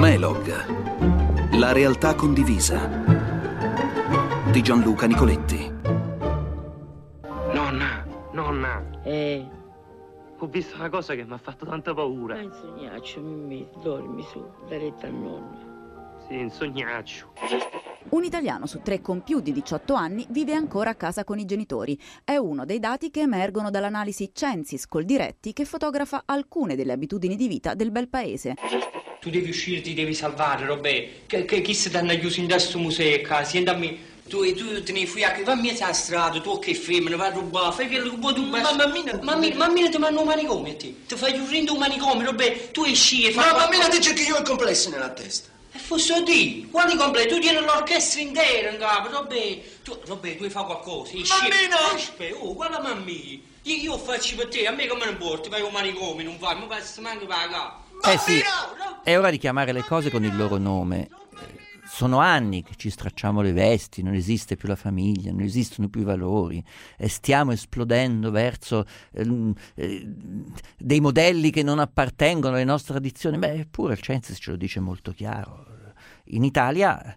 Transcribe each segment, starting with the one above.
Melog, la realtà condivisa di Gianluca Nicoletti. Nonna, ho visto una cosa che mi ha fatto tanta paura. In sognaccio, Mimì, dormi su, dai retta al nonno. Sì, in sognaccio. Un italiano su 3 con più di 18 anni vive ancora a casa con i genitori. È uno dei dati che emergono dall'analisi Censis Coldiretti, che fotografa alcune delle abitudini di vita del bel paese. Tu devi uscire, ti devi salvare, robè. Che chi si danno chiuso in questo museo, sentami. Tu te ne fui a che va a mia strada, tu che femmina, vai a rubare, fai quello che vuoi tu. Mammina ti manda un manicomio a te. Ti fai chiudere un manicomio, robè. Tu esci e fai... Ma mammina dice che io ho il complesso nella testa. E fosse di, quali completi? Tu tieni l'orchestra intera in capo, robè, tu fai qualcosa, mammina! Guarda mammina, io faccio per te, a me come ne porti, vai con manicomio, non vai, mi passi manco pagare. Sì, è ora di chiamare le cose con il loro nome. Sono anni che ci stracciamo le vesti, non esiste più la famiglia, non esistono più i valori, e stiamo esplodendo verso dei modelli che non appartengono alle nostre tradizioni. Eppure il Censis ce lo dice molto chiaro. In Italia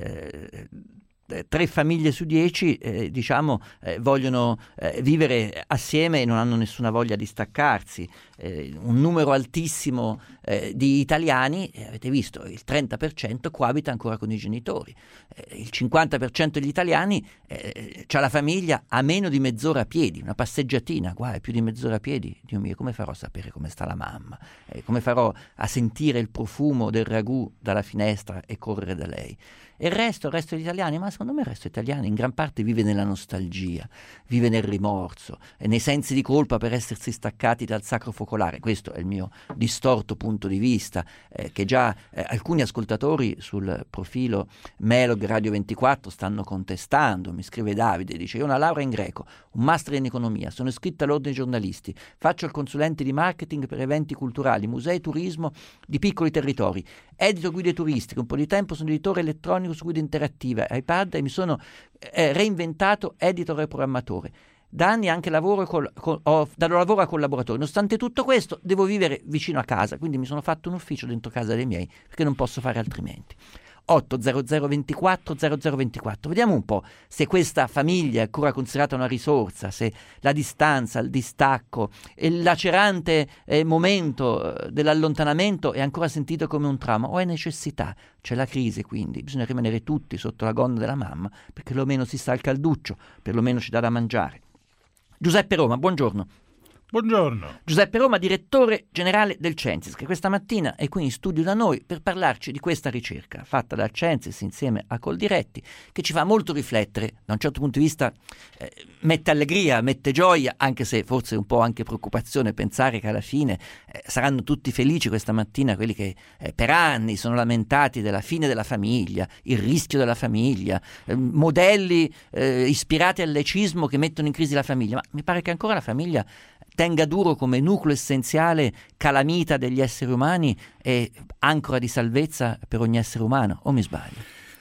3 famiglie su 10 vogliono vivere assieme e non hanno nessuna voglia di staccarsi. Un numero altissimo di italiani, avete visto, il 30% coabita ancora con i genitori. Il 50% degli italiani c'ha la famiglia a meno di mezz'ora a piedi, una passeggiatina, guarda, più di mezz'ora a piedi. Dio mio, come farò a sapere come sta la mamma? Come farò a sentire il profumo del ragù dalla finestra e correre da lei? E il resto degli italiani, ma secondo me il resto italiano in gran parte vive nella nostalgia, vive nel rimorso e nei sensi di colpa per essersi staccati dal sacro focolare. Questo è il mio distorto punto di vista, che già alcuni ascoltatori sul profilo Melog Radio 24 stanno contestando. Mi scrive Davide, dice: io ho una laurea in greco, un master in economia, sono iscritto all'ordine dei giornalisti, faccio il consulente di marketing per eventi culturali, musei, turismo di piccoli territori, edito guide turistiche, un po' di tempo sono editore elettronico su guide interattive, iPad, e mi sono reinventato editor e programmatore. Da anni anche lavoro dallo lavoro a collaboratori. Nonostante tutto questo devo vivere vicino a casa, quindi mi sono fatto un ufficio dentro casa dei miei perché non posso fare altrimenti. 800 24 0024. Vediamo un po' se questa famiglia è ancora considerata una risorsa, se la distanza, il distacco, il lacerante momento dell'allontanamento è ancora sentito come un trauma o è necessità. C'è la crisi, quindi bisogna rimanere tutti sotto la gonna della mamma, perché perlomeno si sta al calduccio, perlomeno ci dà da mangiare. Giuseppe Roma, buongiorno. Buongiorno. Giuseppe Roma, direttore generale del Censis, che questa mattina è qui in studio da noi per parlarci di questa ricerca fatta dal Censis insieme a Coldiretti, che ci fa molto riflettere. Da un certo punto di vista mette allegria, mette gioia, anche se forse un po' anche preoccupazione pensare che alla fine saranno tutti felici questa mattina quelli che per anni sono lamentati della fine della famiglia, il rischio della famiglia, modelli ispirati al laicismo che mettono in crisi la famiglia. Ma mi pare che ancora la famiglia tenga duro come nucleo essenziale, calamita degli esseri umani e ancora di salvezza per ogni essere umano, o mi sbaglio?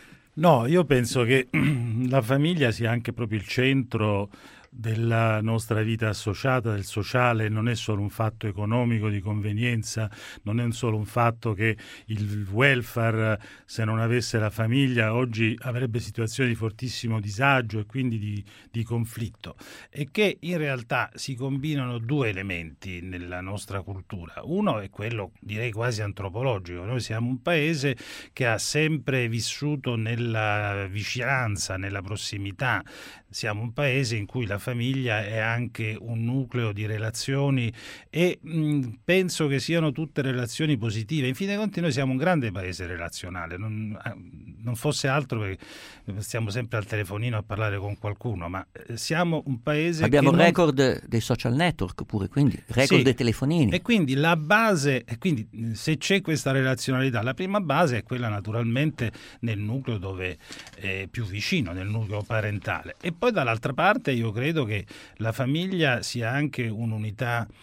No, io penso che la famiglia sia anche proprio il centro della nostra vita associata, del sociale. Non è solo un fatto economico di convenienza, non è solo un fatto che il welfare, se non avesse la famiglia, oggi avrebbe situazioni di fortissimo disagio e quindi di conflitto, e che in realtà si combinano 2 elementi nella nostra cultura. Uno è quello, direi quasi antropologico. Noi siamo un paese che ha sempre vissuto nella vicinanza, nella prossimità. Siamo un paese in cui la famiglia è anche un nucleo di relazioni e penso che siano tutte relazioni positive. In fin dei conti noi siamo un grande paese relazionale, non fosse altro perché stiamo sempre al telefonino a parlare con qualcuno, ma siamo un paese abbiamo che il record dei social network pure, quindi record dei telefonini. E quindi la base, e quindi se c'è questa relazionalità, la prima base è quella naturalmente nel nucleo dove è più vicino, nel nucleo parentale. E poi dall'altra parte io credo che la famiglia sia anche un'unità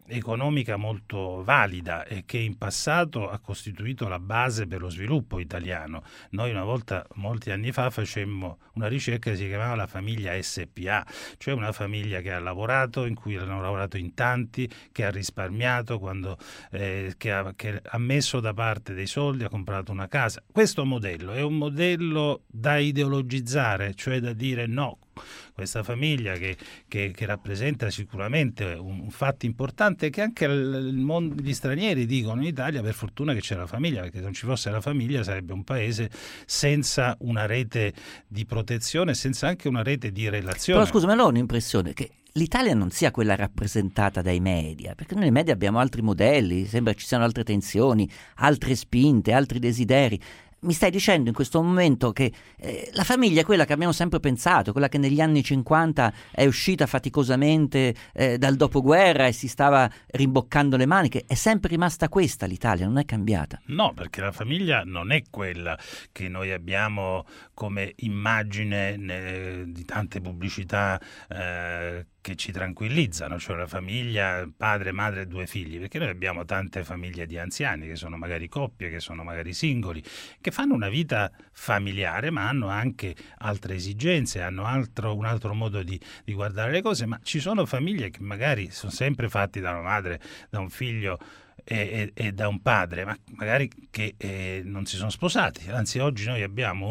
economica molto valida e che in passato ha costituito la base per lo sviluppo italiano. Noi una volta, molti anni fa, facemmo una ricerca che si chiamava la famiglia SPA, cioè una famiglia che ha lavorato, in cui hanno lavorato in tanti, che ha risparmiato, che ha messo da parte dei soldi, ha comprato una casa. Questo modello è un modello da ideologizzare, cioè da dire no. Questa famiglia che rappresenta sicuramente un fatto importante, che anche gli stranieri dicono in Italia per fortuna che c'è la famiglia, perché se non ci fosse la famiglia sarebbe un paese senza una rete di protezione, senza anche una rete di relazione. Però scusa, ma non ho un'impressione che l'Italia non sia quella rappresentata dai media, perché noi nei media abbiamo altri modelli, sembra ci siano altre tensioni, altre spinte, altri desideri. Mi stai dicendo in questo momento che la famiglia è quella che abbiamo sempre pensato, quella che negli anni 50 è uscita faticosamente dal dopoguerra e si stava rimboccando le maniche, è sempre rimasta questa l'Italia, non è cambiata? No, perché la famiglia non è quella che noi abbiamo come immagine di tante pubblicità che ci tranquillizzano, cioè la famiglia, padre, madre e 2 figli, perché noi abbiamo tante famiglie di anziani che sono magari coppie, che sono magari singoli, che fanno una vita familiare ma hanno anche altre esigenze, hanno un altro modo di guardare le cose, ma ci sono famiglie che magari sono sempre fatti da una madre, da un figlio e da un padre, ma magari che non si sono sposati. Anzi, oggi noi abbiamo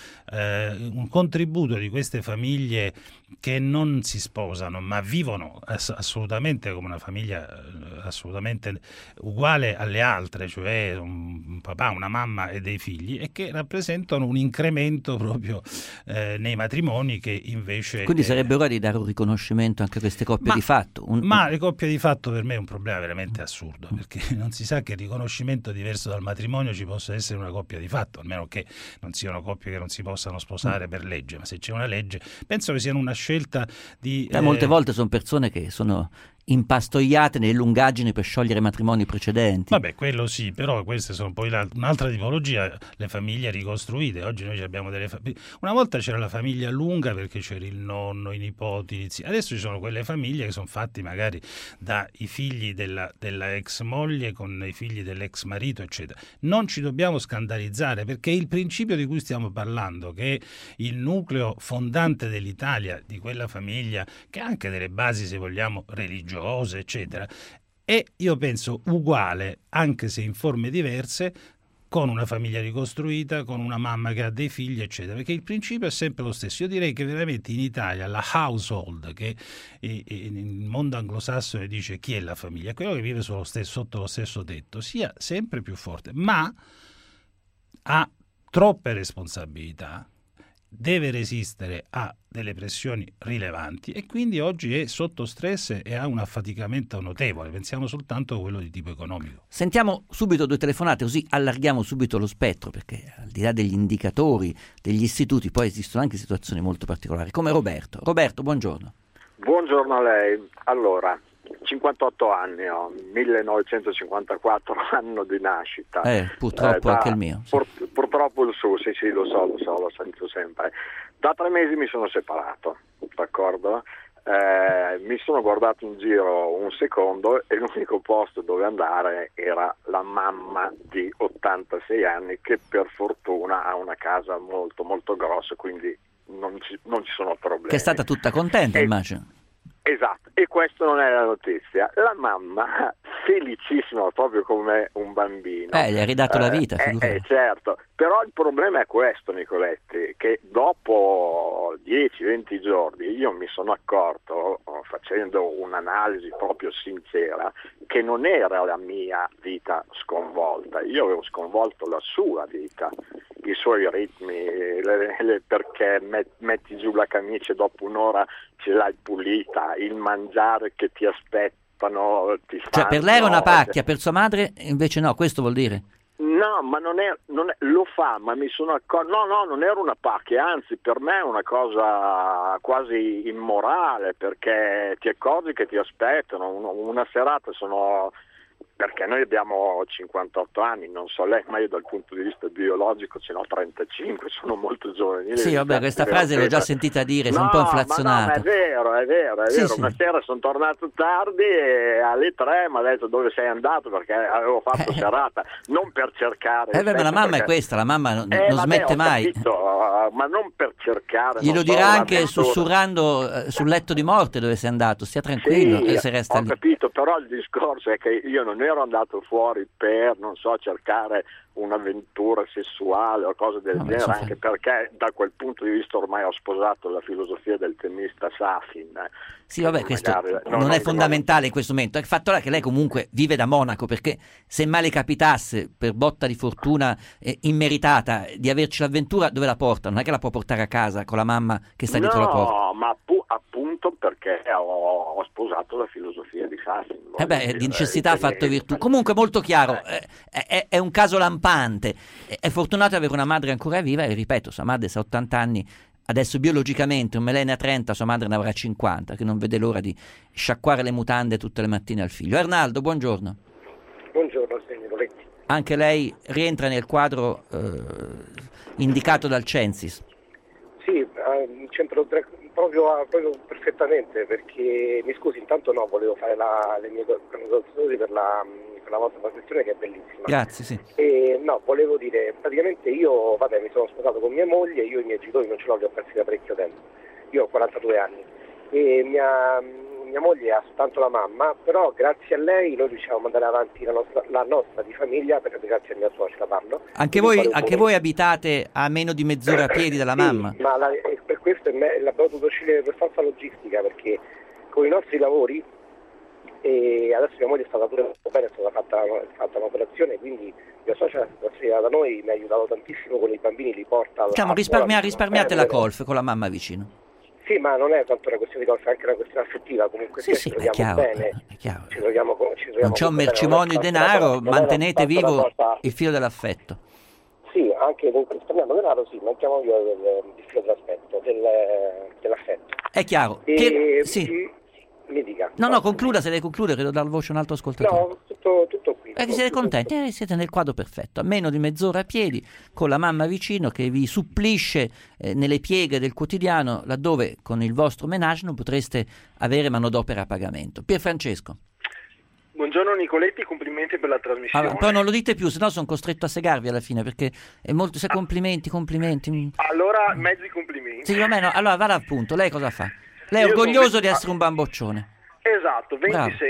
un contributo di queste famiglie che non si sposano ma vivono assolutamente come una famiglia assolutamente uguale alle altre, cioè un papà, una mamma e dei figli, e che rappresentano un incremento proprio nei matrimoni che invece... Quindi sarebbe ora di dare un riconoscimento anche a queste coppie di fatto? Ma le coppie di fatto per me è un problema veramente assurdo, perché non si sa che riconoscimento diverso dal matrimonio ci possa essere una coppia di fatto, almeno che non siano coppie che non si possano sposare per legge, ma se c'è una legge penso che sia una scelta di... Molte volte sono persone che sono impastoiate nelle lungaggini per sciogliere matrimoni precedenti. Vabbè, quello sì, però queste sono poi un'altra tipologia, le famiglie ricostruite. Oggi noi abbiamo delle famiglie. Una volta c'era la famiglia lunga perché c'era il nonno, i nipoti, adesso ci sono quelle famiglie che sono fatti magari dai figli della ex moglie con i figli dell'ex marito, eccetera. Non ci dobbiamo scandalizzare, perché il principio di cui stiamo parlando, che è il nucleo fondante dell'Italia, di quella famiglia che ha anche delle basi, se vogliamo, religiose, eccetera, e io penso uguale, anche se in forme diverse, con una famiglia ricostruita, con una mamma che ha dei figli, eccetera, perché il principio è sempre lo stesso. Io direi che veramente in Italia la household, che nel mondo anglosassone dice chi è la famiglia, quello che vive sotto lo stesso tetto, sia sempre più forte, ma ha troppe responsabilità, deve resistere a delle pressioni rilevanti e quindi oggi è sotto stress e ha un affaticamento notevole. Pensiamo soltanto a quello di tipo economico. Sentiamo subito 2 telefonate, così allarghiamo subito lo spettro, perché al di là degli indicatori, degli istituti, poi esistono anche situazioni molto particolari, come Roberto. Roberto, buongiorno. Buongiorno a lei. Allora, 58 anni ho, 1954 anno di nascita. Purtroppo anche il mio. Sì. Purtroppo il suo, sì, lo so, lo sento sempre. Da 3 mesi mi sono separato, d'accordo? Mi sono guardato in giro un secondo e l'unico posto dove andare era la mamma di 86 anni che per fortuna ha una casa molto molto grossa, quindi non ci sono problemi. Che è stata tutta contenta, immagino. Esatto, e questa non è la notizia. La mamma, felicissima proprio come un bambino. Gli ha ridato la vita, certo. Però il problema è questo, Nicoletti, che dopo 10-20 giorni io mi sono accorto, facendo un'analisi proprio sincera, che non era la mia vita sconvolta. Io avevo sconvolto la sua vita, i suoi ritmi, perché metti giù la camicia e dopo un'ora ce l'hai pulita, il mangiare che ti aspettano, ti fanno... Cioè per lei era una pacchia, per sua madre invece no, questo vuol dire? No, ma non è, lo fa, ma mi sono accorto, no, non era una pacchia, anzi per me è una cosa quasi immorale, perché ti accorgi che ti aspettano, una serata sono perché noi abbiamo 58 anni, non so lei, ma io dal punto di vista biologico ce n'ho 35, sono molto giovane. Sì, vabbè, questa frase l'ho già sentita dire, sei un po' inflazionato. Ma è vero, Sì. una sera sono tornato tardi e alle 3 mi ha detto dove sei andato, perché avevo fatto serata, non per cercare... ma la mamma è questa, la mamma non smette mai. Capito, ma non per cercare... Glielo dirà anche sussurrando sul letto di morte dove sei andato, stia tranquillo, sì, se resta ho lì. Capito, però il discorso è che io non ero andato fuori per, non so, cercare un'avventura sessuale o cose del genere, anche perché da quel punto di vista ormai ho sposato la filosofia del tennista Safin. Sì, vabbè, questo non è fondamentale in questo momento. Il fatto è che lei comunque vive da Monaco, perché se mai le capitasse, per botta di fortuna immeritata, di averci l'avventura, dove la porta? Non è che la può portare a casa con la mamma che sta dietro la porta. No, ma appunto perché ho sposato la filosofia di Safin. Di necessità ha fatto virtù. Comunque molto chiaro, è un caso lampante. È fortunato avere una madre ancora viva e ripeto, sua madre ha 80 anni. Adesso biologicamente un Melene a 30, sua madre ne avrà 50, che non vede l'ora di sciacquare le mutande tutte le mattine al figlio. Arnaldo, buongiorno. Buongiorno, signor Coletti. Anche lei rientra nel quadro indicato dal Censis? Sì, c'entro proprio perfettamente, perché mi scusi, intanto volevo fare le mie considerazioni per la vostra trasmissione, che è bellissima. Grazie, sì. Volevo dire, praticamente io, mi sono sposato con mia moglie, io i miei genitori non ce l'ho, li ho persi da parecchio tempo. Io ho 42 anni e mia moglie ha soltanto la mamma, però grazie a lei noi riusciamo a mandare avanti la nostra di famiglia, perché grazie a mia suocera parlo. Anche voi abitate a meno di mezz'ora a piedi dalla mamma? Ma per questo l'abbiamo dovuto scegliere per forza logistica, perché con i nostri lavori, e adesso mia moglie è stata pure bene, è stata fatta un'operazione, quindi mia suocera da noi mi ha aiutato tantissimo con i bambini, li porta risparmiate la colf con la mamma vicino. Sì, ma non è tanto una questione di colf, è anche una questione affettiva, comunque ci troviamo bene, ci troviamo non c'è un mercimonio di denaro, mantenete vivo il filo dell'affetto. Sì, anche risparmiando denaro, sì, manchiamo io il filo dell'affetto. È chiaro. Sì. Mi dica. No, concluda, se lei conclude, credo dar voce a un altro ascoltatore. No, tutto qui. Siete contenti? Siete nel quadro perfetto, a meno di mezz'ora a piedi, con la mamma vicino che vi supplisce nelle pieghe del quotidiano, laddove con il vostro ménage non potreste avere manodopera a pagamento. Pierfrancesco. Buongiorno Nicoletti, complimenti per la trasmissione. Allora, però non lo dite più, sennò sono costretto a segarvi alla fine, perché è molto... complimenti. Allora, mezzi complimenti. Sì, va bene, allora vada appunto, lei cosa fa? Lei è orgoglioso di essere un bamboccione. Esatto,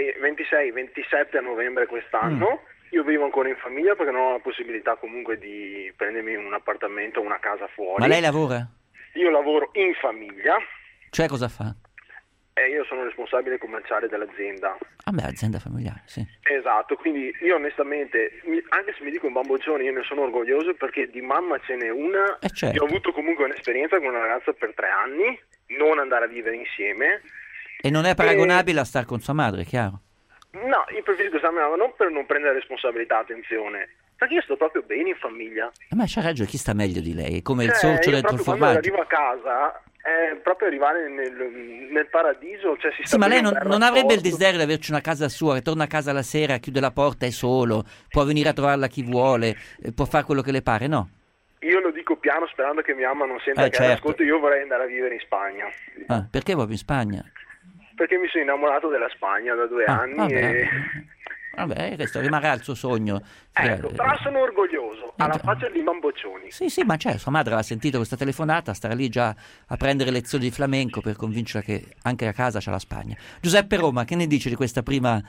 26-27 a novembre quest'anno. Io vivo ancora in famiglia perché non ho la possibilità comunque di prendermi un appartamento o una casa fuori. Ma lei lavora? Io lavoro in famiglia. Cioè cosa fa? Io sono responsabile commerciale dell'azienda. Azienda familiare, sì. Esatto, quindi io onestamente, anche se mi dico un bamboccione, io ne sono orgoglioso perché di mamma ce n'è una. Certo. Io ho avuto comunque un'esperienza con una ragazza per 3 anni, non andare a vivere insieme. E non è paragonabile a star con sua madre, è chiaro? No, io preferisco stare non per non prendere responsabilità, attenzione, perché io sto proprio bene in famiglia. Ma c'ha ragione, chi sta meglio di lei? È come il sorcio dentro il formaggio. Quando arrivo a casa è proprio arrivare nel paradiso. Cioè sì, ma lei non avrebbe il desiderio di averci una casa sua, che torna a casa la sera, chiude la porta, è solo, può venire a trovarla chi vuole, può fare quello che le pare, no? Io lo dico piano sperando che mia mamma non senta che ascolto, io vorrei andare a vivere in Spagna. Perché proprio in Spagna? Perché mi sono innamorato della Spagna da 2 anni. Vabbè, questo rimarrà il suo sogno. Ecco, però sono orgoglioso, alla faccia di bamboccioni. Sì, ma sua madre aveva sentito questa telefonata, starà lì già a prendere lezioni di flamenco per convincerla che anche a casa c'è la Spagna. Giuseppe Roma, che ne dice di questa prima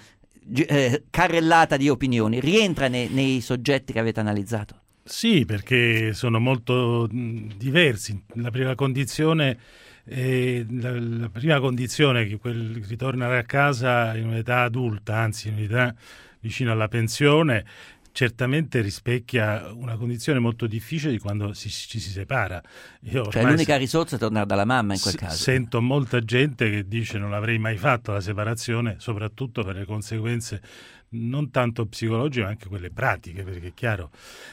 carrellata di opinioni? Rientra nei soggetti che avete analizzato? Sì, perché sono molto diversi. La prima condizione è che quel ritornare a casa in un'età adulta, anzi in un'età vicino alla pensione, certamente rispecchia una condizione molto difficile di quando ci si separa. Cioè l'unica risorsa è tornare dalla mamma in quel caso. Sento molta gente che dice non l'avrei mai fatto la separazione, soprattutto per le conseguenze non tanto psicologiche ma anche quelle pratiche, perché è chiaro,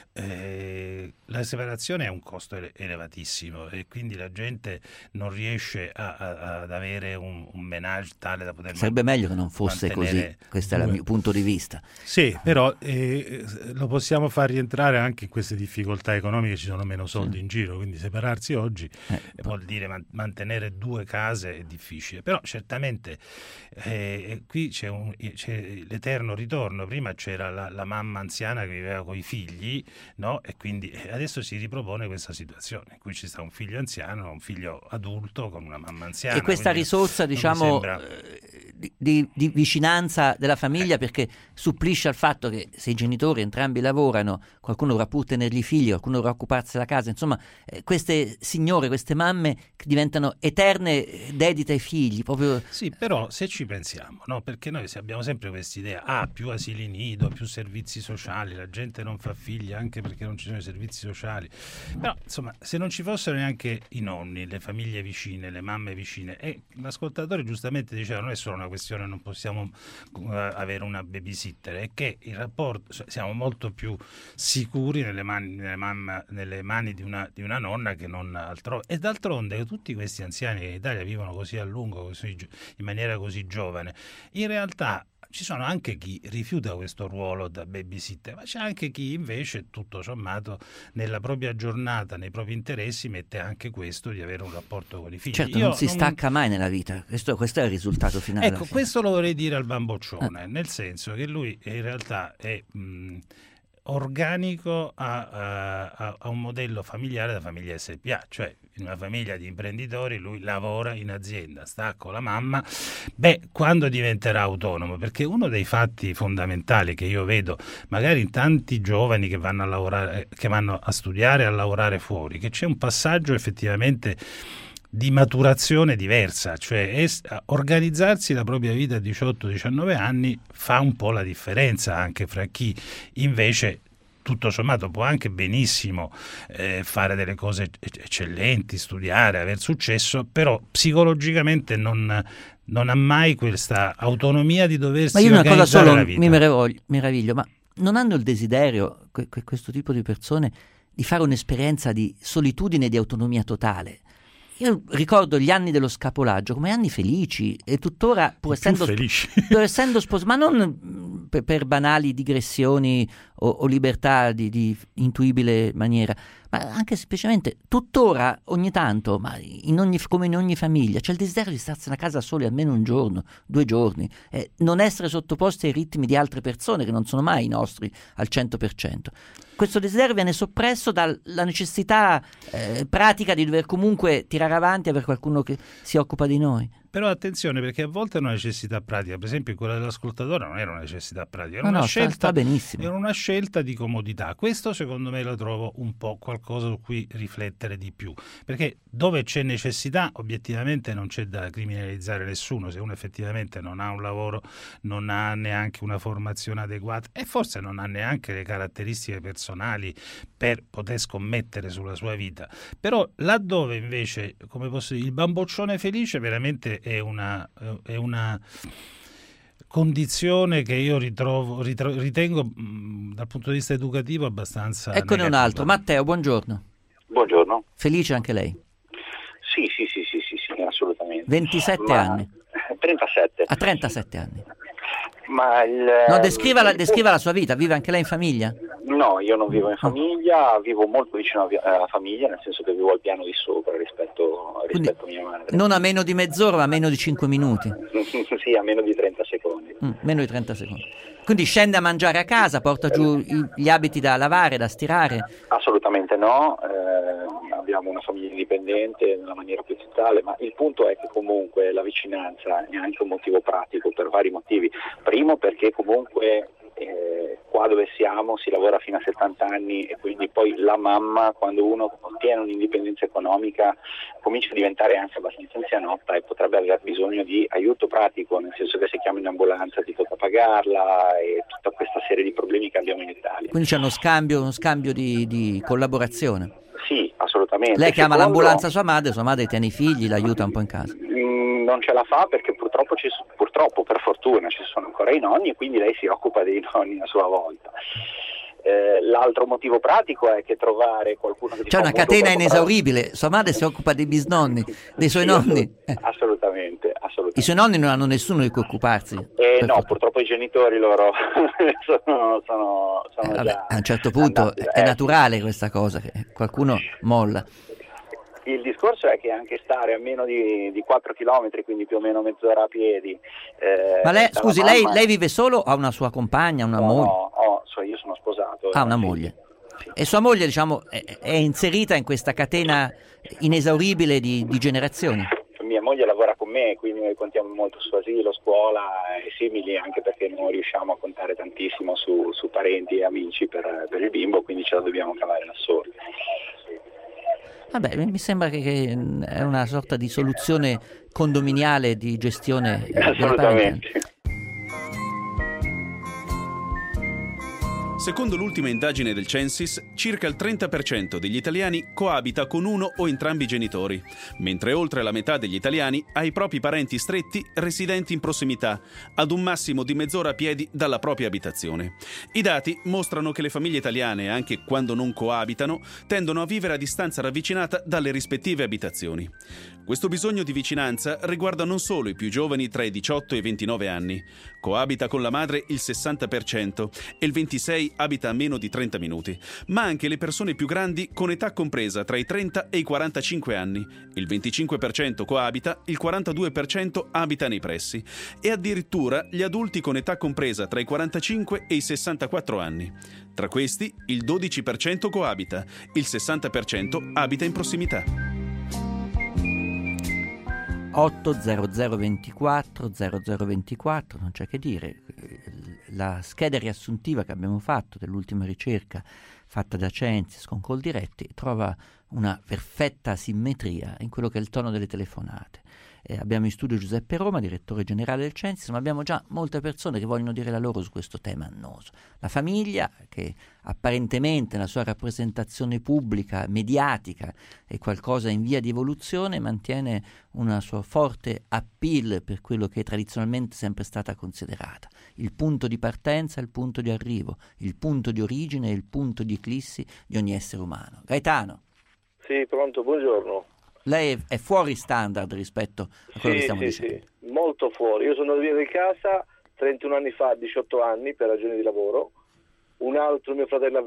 la separazione è un costo elevatissimo e quindi la gente non riesce ad avere un ménage tale da poter sarebbe meglio che non fosse così, questo è il mio punto di vista. Sì, però lo possiamo far rientrare anche in queste difficoltà economiche, ci sono meno soldi in giro, quindi separarsi oggi vuol dire mantenere 2 case è difficile, però certamente qui c'è l'eterno ritorno. Prima c'era la mamma anziana che viveva con i figli, no? E quindi adesso si ripropone questa situazione in cui ci sta un figlio anziano, un figlio adulto con una mamma anziana. E questa risorsa, diciamo, di vicinanza della famiglia, perché supplisce al fatto che se i genitori entrambi lavorano, qualcuno dovrà pur tenergli i figli, qualcuno dovrà occuparsi della casa, insomma, queste signore, queste mamme che diventano eterne dedite ai figli, proprio. Sì, però se ci pensiamo, no? Perché noi abbiamo sempre questa idea, più asili nido, più servizi sociali, la gente non fa figli anche perché non ci sono i servizi sociali, però insomma, se non ci fossero neanche i nonni, le famiglie vicine, le mamme vicine, e l'ascoltatore giustamente diceva non è solo una questione, non possiamo avere una babysitter, è che il rapporto, siamo molto più sicuri nelle mani di una nonna che non altrove, e d'altronde tutti questi anziani che in Italia vivono così a lungo, in maniera così giovane, in realtà ci sono anche chi rifiuta questo ruolo da babysitter, ma c'è anche chi invece, tutto sommato, nella propria giornata, nei propri interessi, mette anche questo di avere un rapporto con i figli. Certo, non si stacca mai nella vita, questo è il risultato finale. Ecco, questo lo vorrei dire al bamboccione, nel senso che lui in realtà è organico a un modello familiare da famiglia SPA, cioè in una famiglia di imprenditori lui lavora in azienda, sta con la mamma. Quando diventerà autonomo? Perché uno dei fatti fondamentali che io vedo magari in tanti giovani che vanno a lavorare, che vanno a studiare e a lavorare fuori, che c'è un passaggio effettivamente di maturazione diversa, cioè organizzarsi la propria vita a 18-19 anni fa un po' la differenza anche fra chi invece tutto sommato può anche benissimo fare delle cose eccellenti, studiare, aver successo, però psicologicamente non ha mai questa autonomia di doversi organizzare la vita. Ma io una cosa solo mi meraviglio, ma non hanno il desiderio questo tipo di persone di fare un'esperienza di solitudine e di autonomia totale? Io ricordo gli anni dello scapolaggio come anni felici e tuttora, pur essendo sposato, ma non per banali digressioni o libertà di intuibile maniera, ma anche semplicemente tuttora ogni tanto, ma come in ogni famiglia, c'è il desiderio di starsene a casa soli almeno un giorno, 2 giorni, non essere sottoposti ai ritmi di altre persone che non sono mai i nostri al 100%. Questo desiderio viene soppresso dalla necessità pratica di dover comunque tirare avanti e avere qualcuno che si occupa di noi. Però attenzione, perché a volte è una necessità pratica, per esempio quella dell'ascoltatore non era una necessità pratica, era sta benissimo. Era una scelta di comodità. Questo secondo me lo trovo un po' qualcosa su cui riflettere di più, perché dove c'è necessità obiettivamente non c'è da criminalizzare nessuno. Se uno effettivamente non ha un lavoro, non ha neanche una formazione adeguata e forse non ha neanche le caratteristiche personali per poter scommettere sulla sua vita, però laddove invece, come posso dire, il bamboccione felice veramente è una condizione che io ritengo dal punto di vista educativo abbastanza Eccone negativa. un altro. Matteo, buongiorno. Buongiorno. Felice anche lei? Sì, assolutamente. 27 anni. 37. A 37 anni. Ma descriva la sua vita, vive anche lei in famiglia? No, io non vivo in famiglia, vivo molto vicino alla famiglia, nel senso che vivo al piano di sopra rispetto a mia madre. Non a meno di mezz'ora, ma a meno di 5 minuti? Sì, a meno di 30 secondi. Meno di 30 secondi. Quindi scende a mangiare a casa, porta giù gli abiti da lavare, da stirare? Assolutamente no, abbiamo una famiglia indipendente nella maniera più totale, ma il punto è che comunque la vicinanza è anche un motivo pratico per vari motivi. Primo perché comunque qua dove siamo si lavora fino a 70 anni e quindi poi la mamma, quando uno ottiene un'indipendenza economica, comincia a diventare anche abbastanza anzianotta e potrebbe aver bisogno di aiuto pratico, nel senso che se chiama in ambulanza ti tocca pagarla e tutta questa serie di problemi che abbiamo in Italia. Quindi c'è uno scambio di collaborazione? Sì, assolutamente. Lei chiama l'ambulanza sua madre tiene i figli, l'aiuta un po' in casa? Non ce la fa perché purtroppo purtroppo, per fortuna, ci sono ancora i nonni e quindi lei si occupa dei nonni a sua volta. L'altro motivo pratico è che trovare qualcuno che c'è una catena inesauribile. Sua madre si occupa dei bisnonni, dei suoi nonni. Assolutamente. I suoi nonni non hanno nessuno di cui occuparsi. No, purtroppo i genitori loro sono già a un certo punto è naturale questa cosa, che qualcuno molla. Il discorso è che anche stare a meno di 4 chilometri, quindi più o meno mezz'ora a piedi. Ma lei, scusi, lei vive solo o ha una sua compagna, una moglie? No, io sono sposato. Ha una moglie. Sì. E sua moglie, diciamo, è inserita in questa catena inesauribile di generazioni? Mia moglie lavora con me, quindi noi contiamo molto su asilo, scuola e simili, anche perché non riusciamo a contare tantissimo su parenti e amici per il bimbo, quindi ce la dobbiamo cavare da soli. Vabbè, mi sembra che è una sorta di soluzione condominiale di gestione della parentela. Secondo l'ultima indagine del Censis, circa il 30% degli italiani coabita con uno o entrambi i genitori, mentre oltre la metà degli italiani ha i propri parenti stretti residenti in prossimità, ad un massimo di mezz'ora a piedi dalla propria abitazione. I dati mostrano che le famiglie italiane, anche quando non coabitano, tendono a vivere a distanza ravvicinata dalle rispettive abitazioni. Questo bisogno di vicinanza riguarda non solo i più giovani tra i 18 e i 29 anni. Coabita con la madre il 60% e il 26% abita a meno di 30 minuti, ma anche le persone più grandi con età compresa tra i 30 e i 45 anni. Il 25% coabita, il 42% abita nei pressi e addirittura gli adulti con età compresa tra i 45 e i 64 anni. Tra questi il 12% coabita, il 60% abita in prossimità. 800 24 0024, non c'è che dire. La scheda riassuntiva che abbiamo fatto dell'ultima ricerca fatta da Censis con Coldiretti trova una perfetta simmetria in quello che è il tono delle telefonate. Abbiamo in studio Giuseppe Roma, direttore generale del Censis, ma abbiamo già molte persone che vogliono dire la loro su questo tema annoso. La famiglia, che apparentemente nella sua rappresentazione pubblica, mediatica, è qualcosa in via di evoluzione, mantiene una sua forte appeal per quello che è tradizionalmente sempre stata considerata. Il punto di partenza e il punto di arrivo, il punto di origine e il punto di eclissi di ogni essere umano. Gaetano. Sì, pronto, buongiorno. Lei è fuori standard rispetto a quello che stiamo dicendo. Sì, molto fuori. Io sono via di casa 31 anni fa, 18 anni per ragioni di lavoro, un altro mio fratello ha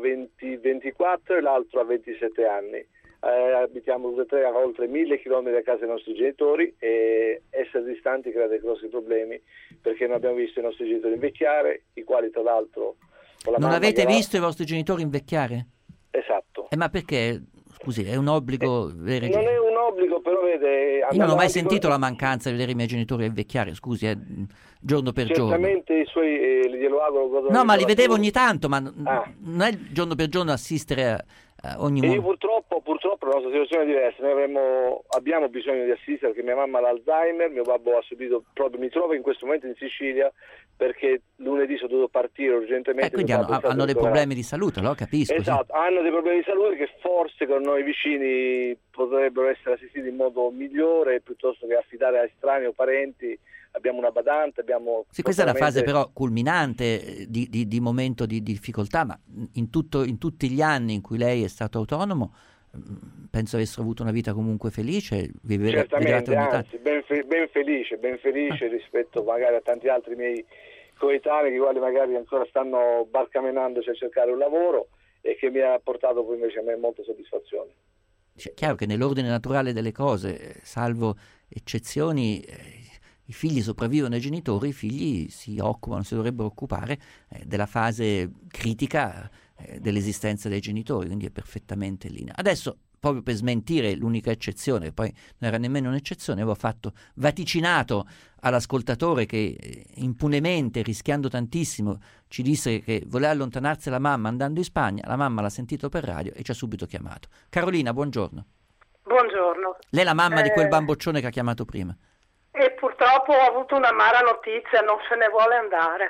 24 e l'altro ha 27 anni. Abitiamo tutti e tre a oltre 1000 km da casa dei nostri genitori e essere distanti crea dei grossi problemi perché non abbiamo visto i nostri genitori invecchiare, i quali tra l'altro... Non avete visto i vostri genitori invecchiare? Esatto. Ma perché? Scusi, è un obbligo vedere... Non è un obbligo, però vede... Io non ho mai sentito la mancanza di vedere i miei genitori invecchiare, scusi, giorno per giorno. Certamente i suoi, glielo auguro... No, ma li vedevo ogni tanto, ma non è giorno per giorno assistere a ogni momento. Io purtroppo la nostra situazione è diversa, noi abbiamo bisogno di assistere perché mia mamma ha l'Alzheimer, mio babbo ha subito, proprio mi trovo in questo momento in Sicilia perché lunedì sono dovuto partire urgentemente. Quindi hanno dei problemi di salute, no? Capisco. Esatto, sì. Hanno dei problemi di salute che forse con noi vicini potrebbero essere assistiti in modo migliore piuttosto che affidare a estranei o parenti. Abbiamo una badante, abbiamo... Sì, questa è la fase però culminante di momento di difficoltà, ma in tutti gli anni in cui lei è stato autonomo penso avessero avuto una vita comunque felice. Certamente, anzi, ben felice rispetto magari a tanti altri miei coetanei che magari ancora stanno barcamenandosi a cercare un lavoro e che mi ha portato poi invece a me molta soddisfazione. È chiaro che nell'ordine naturale delle cose, salvo eccezioni, i figli sopravvivono ai genitori, i figli si dovrebbero occupare della fase critica dell'esistenza dei genitori, quindi è perfettamente in linea. Adesso, proprio per smentire l'unica eccezione, poi non era nemmeno un'eccezione, avevo vaticinato all'ascoltatore che impunemente, rischiando tantissimo, ci disse che voleva allontanarsi la mamma andando in Spagna. La mamma l'ha sentito per radio e ci ha subito chiamato. Carolina, buongiorno. Buongiorno. Lei è la mamma di quel bamboccione che ha chiamato prima. E purtroppo ho avuto un'amara notizia, non se ne vuole andare.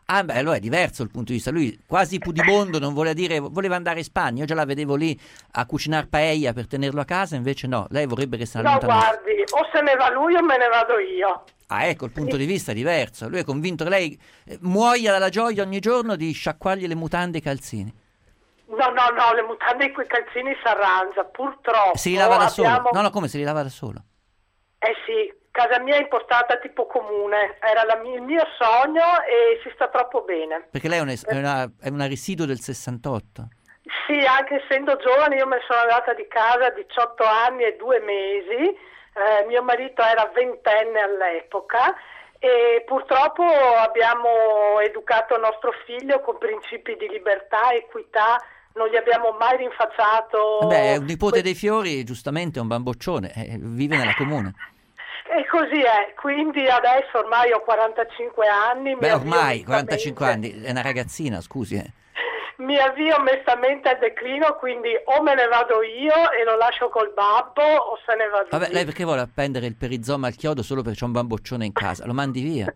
Ah, beh, allora è diverso il punto di vista. Lui quasi pudibondo, non voleva andare in Spagna. Io già la vedevo lì a cucinare paella per tenerlo a casa, invece no, lei vorrebbe che se ne allontanasse. No, guardi, o se ne va lui o me ne vado io. Ah, ecco, il punto di vista è diverso. Lui è convinto che lei muoia dalla gioia ogni giorno di sciacquargli le mutande e i calzini. No, le mutande e quei calzini si arrangia, purtroppo. Si li lava da solo? No, come se li lava da solo? Sì, casa mia è impostata tipo comune, era il mio sogno e si sta troppo bene. Perché lei è una residuo del 68? Sì, anche essendo giovane io me ne sono andata di casa a 18 anni e 2 mesi, mio marito era 20enne all'epoca e purtroppo abbiamo educato nostro figlio con principi di libertà, equità, non gli abbiamo mai rinfacciato. Beh, un nipote dei fiori, giustamente è un bamboccione, vive nella comune. E così è, quindi adesso ormai ho 45 anni. Beh, ormai 45 anni, è una ragazzina, scusi. Mi avvio onestamente al declino, quindi o me ne vado io e lo lascio col babbo o se ne va via. Vabbè, lei perché vuole appendere il perizoma al chiodo solo perché c'è un bamboccione in casa? Lo mandi via.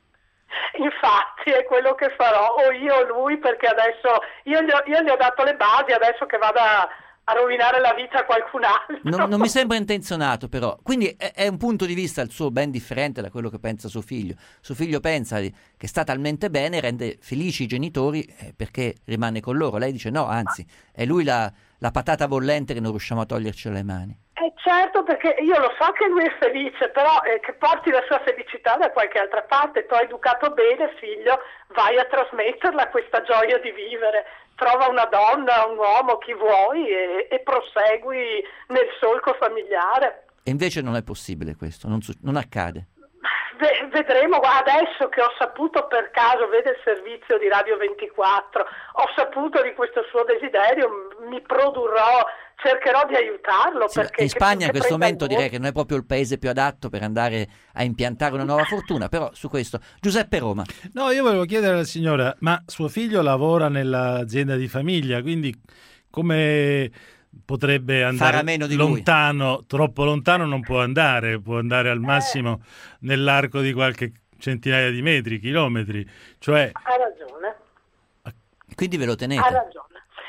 Infatti è quello che farò, o io o lui, perché adesso io gli ho dato le basi, adesso che vada a rovinare la vita a qualcun altro. Non mi sembra intenzionato, però. Quindi è un punto di vista il suo ben differente da quello che pensa suo figlio. Suo figlio pensa che sta talmente bene, rende felici i genitori perché rimane con loro. Lei dice no, anzi, è lui la patata bollente che non riusciamo a toglierci dalle mani. Certo, perché io lo so che lui è felice, però che porti la sua felicità da qualche altra parte. T'ho educato bene, figlio, vai a trasmetterla questa gioia di vivere. Trova una donna, un uomo, chi vuoi e prosegui nel solco familiare. E invece non è possibile questo, non accade. Vedremo, adesso che ho saputo per caso, vede il servizio di Radio 24, ho saputo di questo suo desiderio, mi produrrò, cercherò di aiutarlo. Sì, perché in Spagna in questo momento direi che non è proprio il paese più adatto per andare a impiantare una nuova fortuna, però su questo Giuseppe Roma. No, io volevo chiedere alla signora, ma suo figlio lavora nell'azienda di famiglia, quindi come potrebbe andare lontano, troppo lontano non può andare al massimo nell'arco di qualche centinaia di metri, chilometri, cioè... Ha ragione. Quindi ve lo tenete? Ha ragione.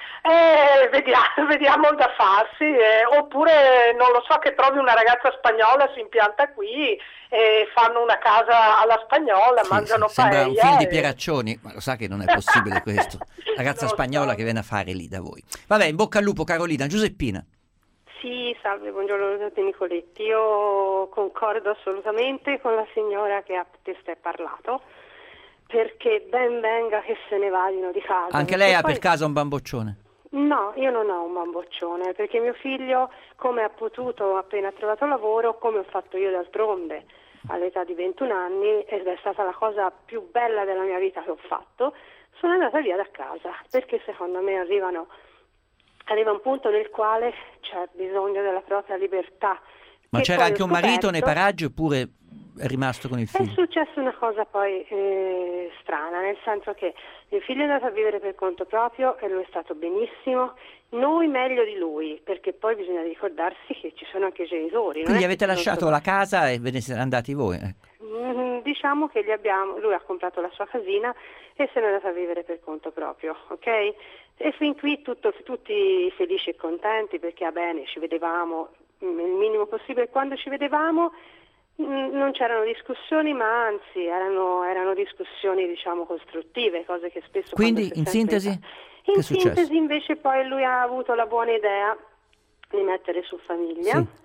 Vediamo da farsi, oppure non lo so, che trovi una ragazza spagnola, si impianta qui e fanno una casa alla spagnola, mangiano paella. Sembra un film di Pieraccioni, ma lo sa che non è possibile questo. Ragazza spagnola che viene a fare lì da voi. Vabbè, in bocca al lupo Carolina. Giuseppina. Sì, salve, buongiorno dottor Nicoletti. Io concordo assolutamente con la signora che ha testé parlato, perché ben venga che se ne vadino di casa. Anche lei ha per caso un bamboccione? No, io non ho un bamboccione, perché mio figlio, come ha potuto appena trovato lavoro, come ho fatto io d'altronde all'età di 21 anni, ed è stata la cosa più bella della mia vita che ho fatto, sono andata via da casa, perché secondo me arriva un punto nel quale c'è bisogno della propria libertà. Ma c'era anche un marito nei paraggi oppure è rimasto con il figlio? È successa una cosa poi strana, nel senso che mio figlio è andato a vivere per conto proprio e lui è stato benissimo, noi meglio di lui, perché poi bisogna ricordarsi che ci sono anche i genitori. Quindi avete lasciato la casa e ve ne siete andati voi? Ecco. Diciamo che lui ha comprato la sua casina e se n'è andato a vivere per conto proprio, ok? E fin qui tutti felici e contenti perché va bene, ci vedevamo il minimo possibile, quando ci vedevamo non c'erano discussioni, ma anzi erano discussioni, diciamo, costruttive, cose che spesso... Quindi in sintesi? In sintesi invece poi lui ha avuto la buona idea di mettere su famiglia. Sì.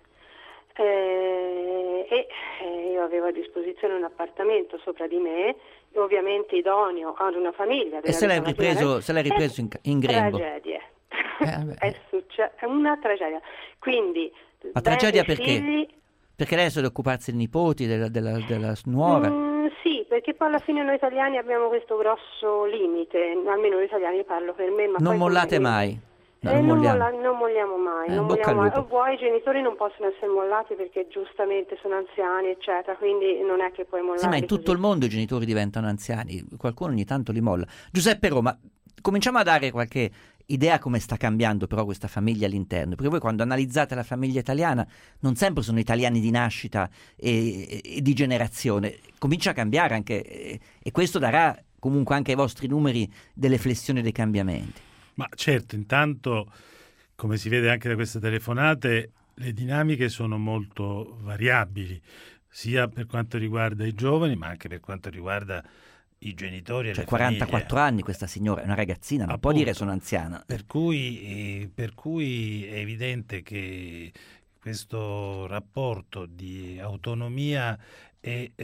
E io avevo a disposizione un appartamento sopra di me, ovviamente idoneo ad una famiglia. E se l'hai ripreso in grembo? Tragedie. È una tragedia. Quindi, ma tragedia perché? Figli... Perché lei deve occuparsi dei nipoti, della nuora? Sì, perché poi alla fine noi italiani abbiamo questo grosso limite, almeno noi italiani, parlo per me. Ma non poi mollate mai? No, non molliamo mai. O vuoi, i genitori non possono essere mollati perché giustamente sono anziani, eccetera, quindi non è che puoi mollare. Sì, ma in tutto il mondo i genitori diventano anziani, qualcuno ogni tanto li molla. Giuseppe Roma, cominciamo a dare qualche idea come sta cambiando però questa famiglia all'interno, perché voi quando analizzate la famiglia italiana non sempre sono italiani di nascita e di generazione, comincia a cambiare anche, e questo darà comunque anche ai vostri numeri delle flessioni e dei cambiamenti. Ma certo, intanto, come si vede anche da queste telefonate, le dinamiche sono molto variabili, sia per quanto riguarda i giovani, ma anche per quanto riguarda i genitori e le 44 famiglie. anni questa signora, è una ragazzina, non può dire sono anziana. Per cui è evidente che questo rapporto di autonomia e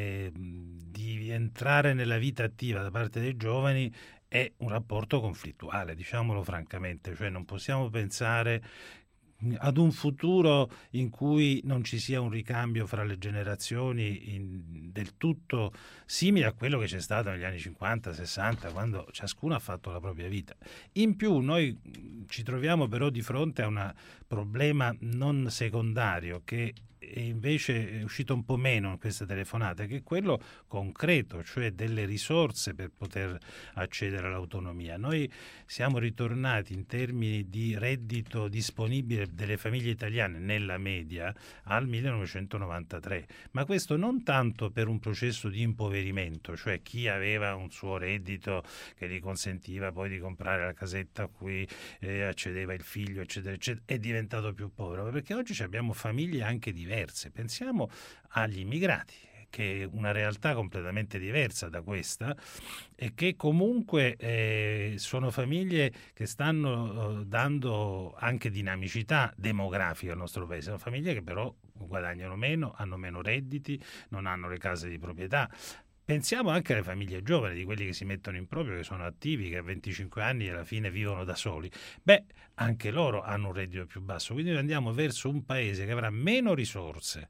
di entrare nella vita attiva da parte dei giovani è un rapporto conflittuale, diciamolo francamente, cioè non possiamo pensare ad un futuro in cui non ci sia un ricambio fra le generazioni del tutto simile a quello che c'è stato negli anni 50, 60, quando ciascuno ha fatto la propria vita. In più noi ci troviamo però di fronte a un problema non secondario che invece è uscito un po' meno in queste telefonate, che è quello concreto, cioè delle risorse per poter accedere all'autonomia. Noi siamo ritornati in termini di reddito disponibile delle famiglie italiane nella media al 1993, ma questo non tanto per un processo di impoverimento, cioè chi aveva un suo reddito che gli consentiva poi di comprare la casetta a cui accedeva il figlio, eccetera, eccetera, è diventato più povero, perché oggi abbiamo famiglie anche diverse. Pensiamo agli immigrati, che è una realtà completamente diversa da questa e che comunque sono famiglie che stanno dando anche dinamicità demografica al nostro paese. Sono famiglie che però guadagnano meno, hanno meno redditi, non hanno le case di proprietà. Pensiamo anche alle famiglie giovani, di quelli che si mettono in proprio, che sono attivi, che a 25 anni alla fine vivono da soli. Anche loro hanno un reddito più basso, quindi noi andiamo verso un paese che avrà meno risorse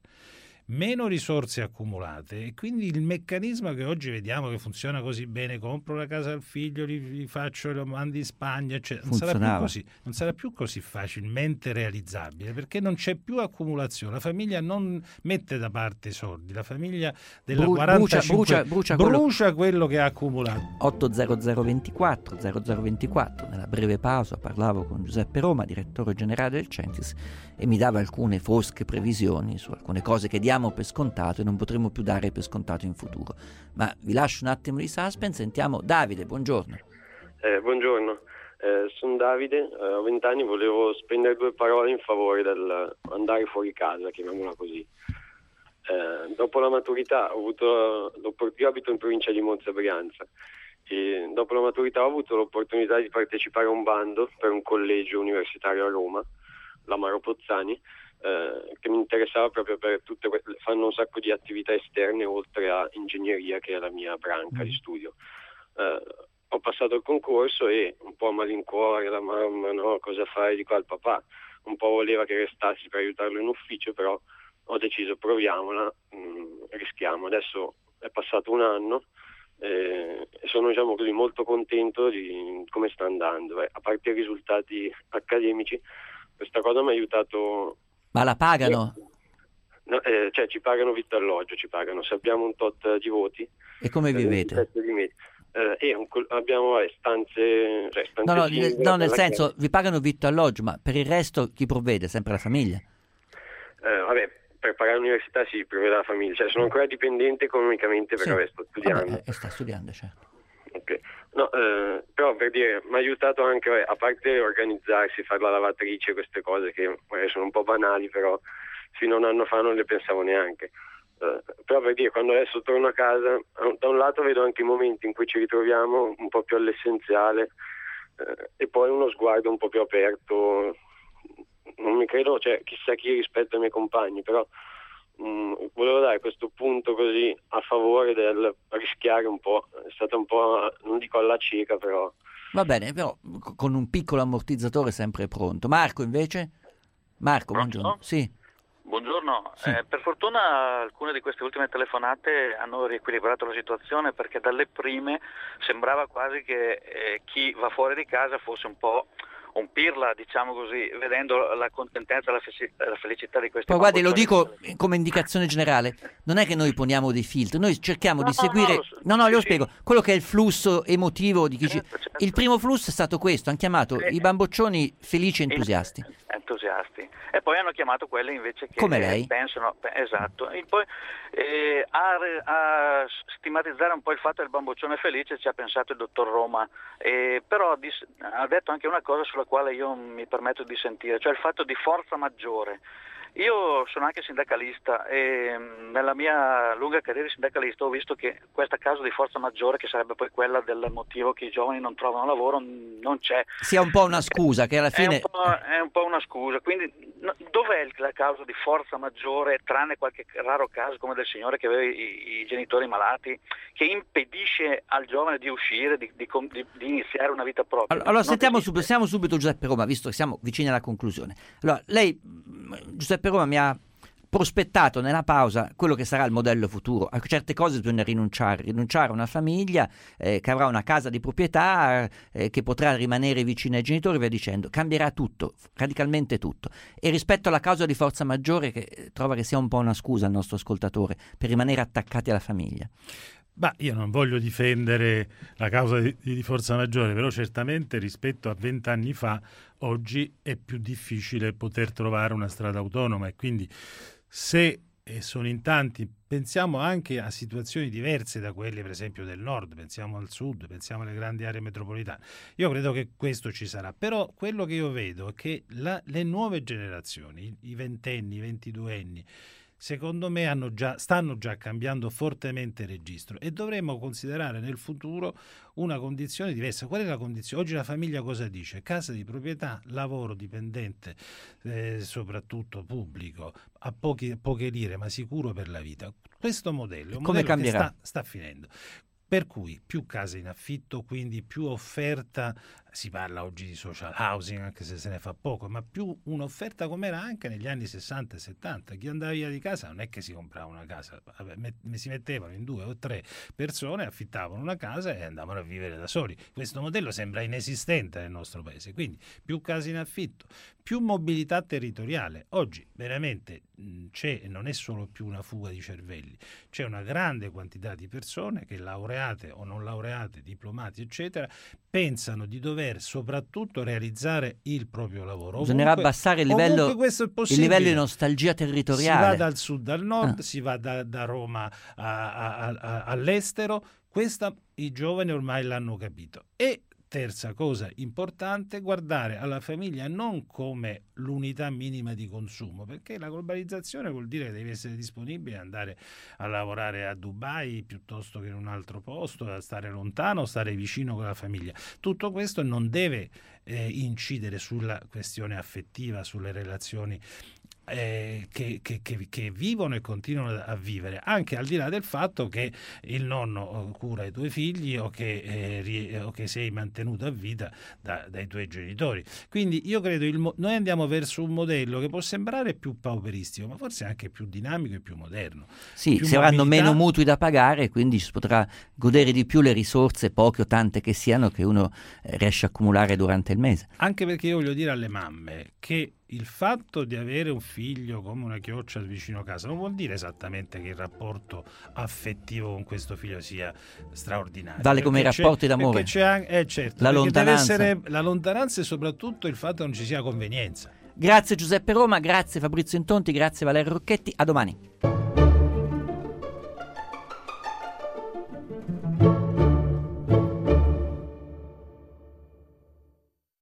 accumulate, e quindi il meccanismo che oggi vediamo che funziona così bene, compro la casa al figlio, li faccio, lo mando in Spagna, eccetera, non sarà più così facilmente realizzabile, perché non c'è più accumulazione, la famiglia non mette da parte i soldi, la famiglia della 45 brucia quello che ha accumulato. 80024 0024, nella breve pausa parlavo con Giuseppe Roma, direttore generale del Censis, e mi dava alcune fosche previsioni su alcune cose che diamo per scontato e non potremo più dare per scontato in futuro. Ma vi lascio un attimo di suspense, sentiamo Davide, buongiorno. Buongiorno, sono Davide, ho 20 anni, volevo spendere 2 parole in favore del andare fuori casa, chiamiamola così. Dopo la maturità io abito in provincia di Monza Brianza, e dopo la maturità ho avuto l'opportunità di partecipare a un bando per un collegio universitario a Roma, l'Amaro Pozzani, che mi interessava proprio per fanno un sacco di attività esterne oltre a ingegneria, che è la mia branca di studio. Ho passato il concorso e un po' a malincuore la mamma, no, cosa fai di qua, il papà un po' voleva che restassi per aiutarlo in ufficio, però ho deciso proviamola, rischiamo. Adesso è passato un anno e sono, diciamo così, molto contento di come sta andando. A parte i risultati accademici, questa cosa mi ha aiutato. Ma la pagano? No, cioè ci pagano vitto e alloggio, se abbiamo un tot di voti. E come vivete? Abbiamo stanze, no, nel senso, vi pagano vitto e alloggio, ma per il resto chi provvede? Sempre la famiglia? Per pagare l'università si provvede la famiglia, cioè sono ancora dipendente economicamente perché sto studiando. Sta studiando, certo. Okay. No, però per dire, mi ha aiutato anche, a parte organizzarsi, fare la lavatrice, queste cose che magari sono un po' banali, però fino a un anno fa non le pensavo neanche. Però per dire, quando adesso torno a casa, da un lato vedo anche i momenti in cui ci ritroviamo un po' più all'essenziale, e poi uno sguardo un po' più aperto, non mi credo, cioè chissà chi rispetto ai miei compagni, però volevo dare questo punto così a favore del rischiare un po', è stata un po', non dico alla cieca, però va bene, però con un piccolo ammortizzatore sempre pronto. Marco invece? Marco, buongiorno. Sì. Buongiorno, sì. Per fortuna alcune di queste ultime telefonate hanno riequilibrato la situazione, perché dalle prime sembrava quasi che chi va fuori di casa fosse un po' un pirla, diciamo così, vedendo la contentezza e la felicità di questi. Poi guardi, lo dico come indicazione generale, non è che noi poniamo dei filtri, noi cerchiamo di seguire, glielo spiego, quello che è il flusso emotivo di chi certo. Il primo flusso è stato questo, hanno chiamato i bamboccioni felici e entusiasti. entusiasti, e poi hanno chiamato quelli invece che come lei pensano, esatto, e poi a stigmatizzare un po' il fatto del bamboccione felice ci ha pensato il dottor Roma, però ha detto anche una cosa sulla quale io mi permetto di sentire, cioè il fatto di forza maggiore. Io sono anche sindacalista e nella mia lunga carriera di sindacalista ho visto che questa causa di forza maggiore, che sarebbe poi quella del motivo che i giovani non trovano lavoro, non c'è. Sia un po' una scusa, che alla fine... È un po' una scusa, quindi dov'è la causa di forza maggiore, tranne qualche raro caso come del signore che aveva i genitori malati, che impedisce al giovane di uscire, di iniziare una vita propria? Allora sentiamo subito Giuseppe Roma, visto che siamo vicini alla conclusione. Allora, lei, Giuseppe Roma, mi ha prospettato nella pausa quello che sarà il modello futuro. A certe cose bisogna rinunciare a una famiglia che avrà una casa di proprietà, che potrà rimanere vicina ai genitori, via dicendo. Cambierà tutto, radicalmente tutto. E rispetto alla causa di forza maggiore, che trova che sia un po' una scusa il nostro ascoltatore per rimanere attaccati alla famiglia. Io non voglio difendere la causa di forza maggiore, però certamente rispetto a 20 anni fa oggi è più difficile poter trovare una strada autonoma, e quindi se sono in tanti, pensiamo anche a situazioni diverse da quelle per esempio del nord, pensiamo al sud, pensiamo alle grandi aree metropolitane. Io credo che questo ci sarà, però quello che io vedo è che le nuove generazioni, i ventenni, i ventiduenni, secondo me stanno già cambiando fortemente il registro, e dovremmo considerare nel futuro una condizione diversa. Qual è la condizione? Oggi la famiglia cosa dice? Casa di proprietà, lavoro dipendente, soprattutto pubblico, a poche lire, ma sicuro per la vita. Questo modello è un modello che sta finendo. Per cui più case in affitto, quindi più offerta, si parla oggi di social housing anche se ne fa poco, ma più un'offerta come era anche negli anni 60 e 70. Chi andava via di casa non è che si comprava una casa, si mettevano in 2 o 3 persone, affittavano una casa e andavano a vivere da soli. Questo modello sembra inesistente nel nostro paese, quindi più case in affitto, più mobilità territoriale. Oggi veramente c'è, e non è solo più una fuga di cervelli, c'è una grande quantità di persone che, laureate o non laureate, diplomati eccetera, pensano di dover soprattutto realizzare il proprio lavoro. Bisognerà abbassare il livello di nostalgia territoriale. Si va dal sud al nord, si va da Roma all'estero. Questa i giovani ormai l'hanno capito. E terza cosa importante, guardare alla famiglia non come l'unità minima di consumo, perché la globalizzazione vuol dire che devi essere disponibile ad andare a lavorare a Dubai piuttosto che in un altro posto, a stare lontano, stare vicino con la famiglia. Tutto questo non deve incidere sulla questione affettiva, sulle relazioni che vivono e continuano a vivere, anche al di là del fatto che il nonno cura i tuoi figli o che sei mantenuto a vita dai tuoi genitori. Quindi io credo noi andiamo verso un modello che può sembrare più pauperistico, ma forse anche più dinamico e più moderno. Sì, si avranno meno mutui da pagare, quindi si potrà godere di più le risorse, poche o tante che siano, che uno riesce a accumulare durante il mese. Anche perché io voglio dire alle mamme che il fatto di avere un figlio come una chioccia vicino a casa non vuol dire esattamente che il rapporto affettivo con questo figlio sia straordinario. Vale come i rapporti d'amore. Perché c'è certo, la lontananza. Deve essere la lontananza e soprattutto il fatto che non ci sia convenienza. Grazie Giuseppe Roma, grazie Fabrizio Intonti, grazie Valerio Rocchetti, a domani.